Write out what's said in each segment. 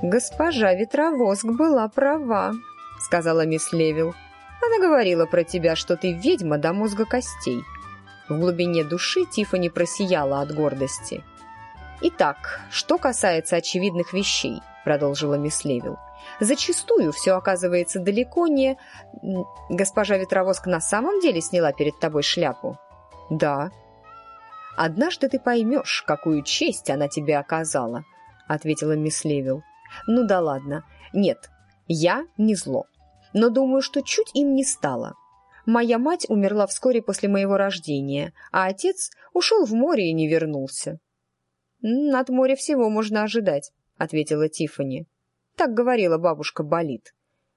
«Госпожа Ветровоск была права», — сказала мисс Левил. «Она говорила про тебя, что ты ведьма до мозга костей». В глубине души Тиффани просияла от гордости. «Итак, что касается очевидных вещей», — продолжила мисс Левил, «зачастую все оказывается далеко не... Госпожа Ветровоск на самом деле сняла перед тобой шляпу?» «Да». «Однажды ты поймешь, какую честь она тебе оказала», — ответила мисс Левил. «Ну да ладно. Нет, я не зло. Но думаю, что чуть им не стало. Моя мать умерла вскоре после моего рождения, а отец ушел в море и не вернулся». «От моря всего можно ожидать», — ответила Тиффани. «Так говорила бабушка Болит».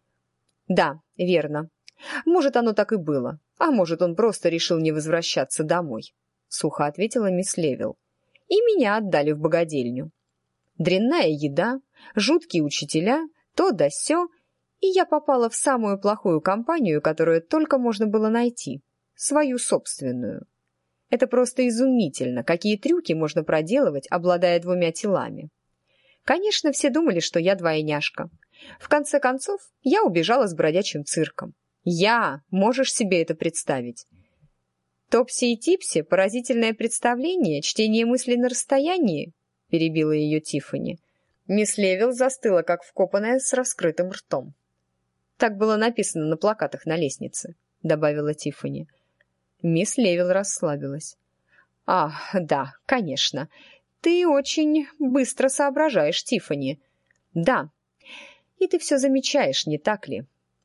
«Да, верно. Может, оно так и было, а может, он просто решил не возвращаться домой», — сухо ответила мисс Левил. «И меня отдали в богадельню. Дрянная еда, жуткие учителя, то да сё, и я попала в самую плохую компанию, которую только можно было найти, свою собственную. Это просто изумительно, какие трюки можно проделывать, обладая двумя телами. Конечно, все думали, что я двойняшка. В конце концов, я убежала с бродячим цирком. Можешь себе это представить? Топси и Типси — поразительное представление, чтение мыслей на расстоянии?» — перебила ее Тиффани. Мисс Левил застыла, как вкопанная, с раскрытым ртом. «Так было написано на плакатах на лестнице», — добавила Тиффани. Мисс Левил расслабилась. «Ах, да, конечно. Ты очень быстро соображаешь, Тиффани. Да, и ты все замечаешь, не так ли?»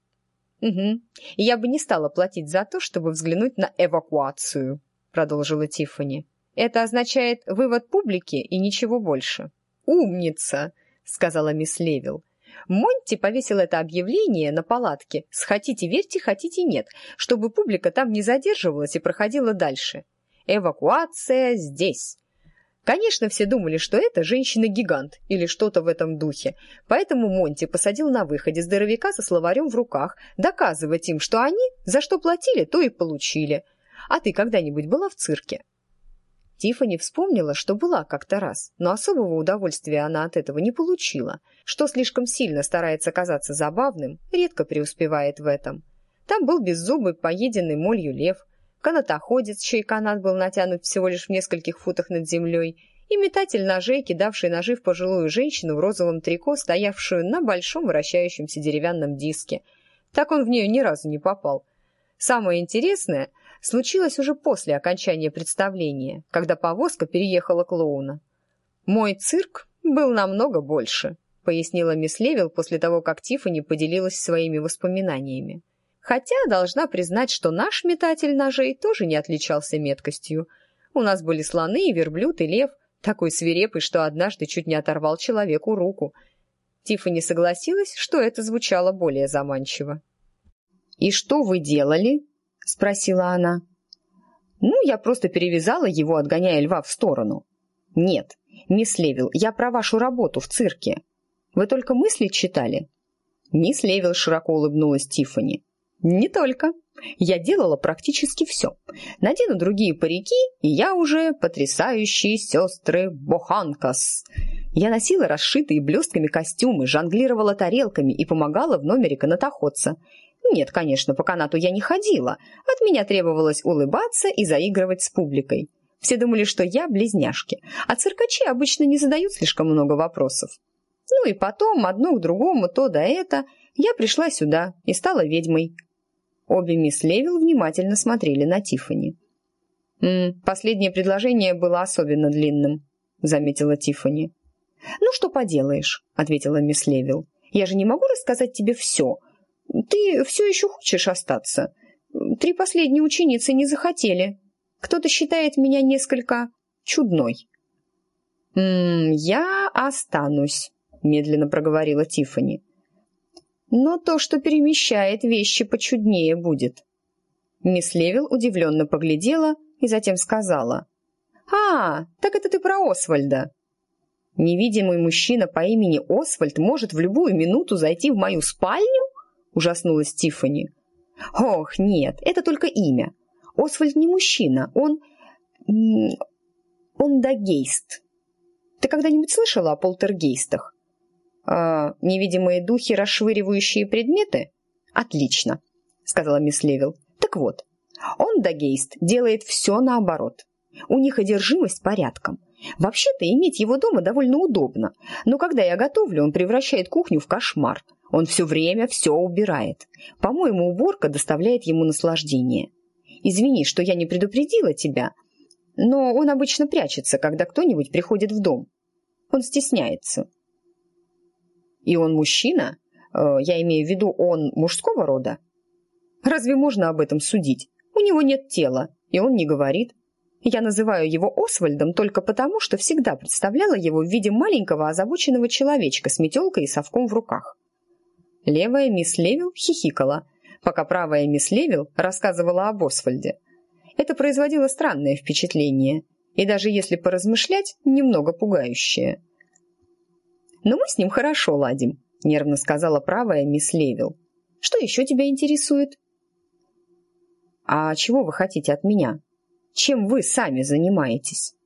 «Угу. Я бы не стала платить за то, чтобы взглянуть на эвакуацию», — продолжила Тиффани. «Это означает вывод публики и ничего больше». «Умница», — сказала мисс Левил. «Монти повесил это объявление на палатке с «хотите верьте, хотите нет», чтобы публика там не задерживалась и проходила дальше. Эвакуация здесь». Конечно, все думали, что это женщина-гигант или что-то в этом духе, поэтому Монти посадил на выходе здоровяка со словарем в руках, доказывать им, что они за что платили, то и получили. А ты когда-нибудь была в цирке? Тиффани вспомнила, что была как-то раз, но особого удовольствия она от этого не получила. Что слишком сильно старается казаться забавным, редко преуспевает в этом. Там был беззубый, поеденный молью лев, канатоходец, чей канат был натянут всего лишь в нескольких футах над землей, и метатель ножей, кидавший ножи в пожилую женщину в розовом трико, стоявшую на большом вращающемся деревянном диске. Так он в нее ни разу не попал. Самое интересное случилось уже после окончания представления, когда повозка переехала клоуна. «Мой цирк был намного больше», — пояснила мисс Левил после того, как Тиффани поделилась своими воспоминаниями. «Хотя должна признать, что наш метатель ножей тоже не отличался меткостью. У нас были слоны, и верблюд, и лев, такой свирепый, что однажды чуть не оторвал человеку руку». Тиффани согласилась, что это звучало более заманчиво. «И что вы делали?» — спросила она. «Ну, я просто перевязала его, отгоняя льва в сторону». «Нет, мисс Левил, я про вашу работу в цирке. Вы только мысли читали?» Мисс Левил широко улыбнулась Тиффани. «Не только. Я делала практически все. Надену другие парики, и я уже потрясающие сестры Боханкас. Я носила расшитые блестками костюмы, жонглировала тарелками и помогала в номере канатоходца. Нет, конечно, по канату я не ходила. От меня требовалось улыбаться и заигрывать с публикой. Все думали, что я близняшки, а циркачи обычно не задают слишком много вопросов. Ну и потом, одно к другому, то да это, я пришла сюда и стала ведьмой». Обе мисс Левил внимательно смотрели на Тиффани. «Последнее предложение было особенно длинным», — заметила Тиффани. «Ну, что поделаешь», — ответила мисс Левил. «Я же не могу рассказать тебе все. Ты все еще хочешь остаться? 3 последние ученицы не захотели. Кто-то считает меня несколько чудной». «Я останусь», — медленно проговорила Тиффани. «Но то, что перемещает вещи, почуднее будет». Мисс Левил удивленно поглядела и затем сказала: «А, так это ты про Освальда». «Невидимый мужчина по имени Освальд может в любую минуту зайти в мою спальню?» — ужаснулась Тиффани. «Ох, нет, это только имя. Освальд не мужчина, он дагейст. Ты когда-нибудь слышала о полтергейстах?» Невидимые духи, расшвыривающие предметы? Отлично, сказала мисс Левил. Так вот, Ондагейст делает все наоборот. У них одержимость порядком. Вообще-то иметь его дома довольно удобно, но когда я готовлю, он превращает кухню в кошмар. Он все время все убирает. По-моему, уборка доставляет ему наслаждение. Извини, что я не предупредила тебя, но он обычно прячется, когда кто-нибудь приходит в дом. Он стесняется. И он мужчина? Я имею в виду, он мужского рода? Разве можно об этом судить? У него нет тела, и он не говорит. Я называю его Освальдом только потому, что всегда представляла его в виде маленького озабоченного человечка с метелкой и совком в руках. Левая мисс Левил хихикала, пока правая мисс Левил рассказывала об Освальде. Это производило странное впечатление, и даже если поразмышлять, немного пугающее. «Но мы с ним хорошо ладим», — нервно сказала правая мисс Левил. «Что еще тебя интересует?» «А чего вы хотите от меня? Чем вы сами занимаетесь?»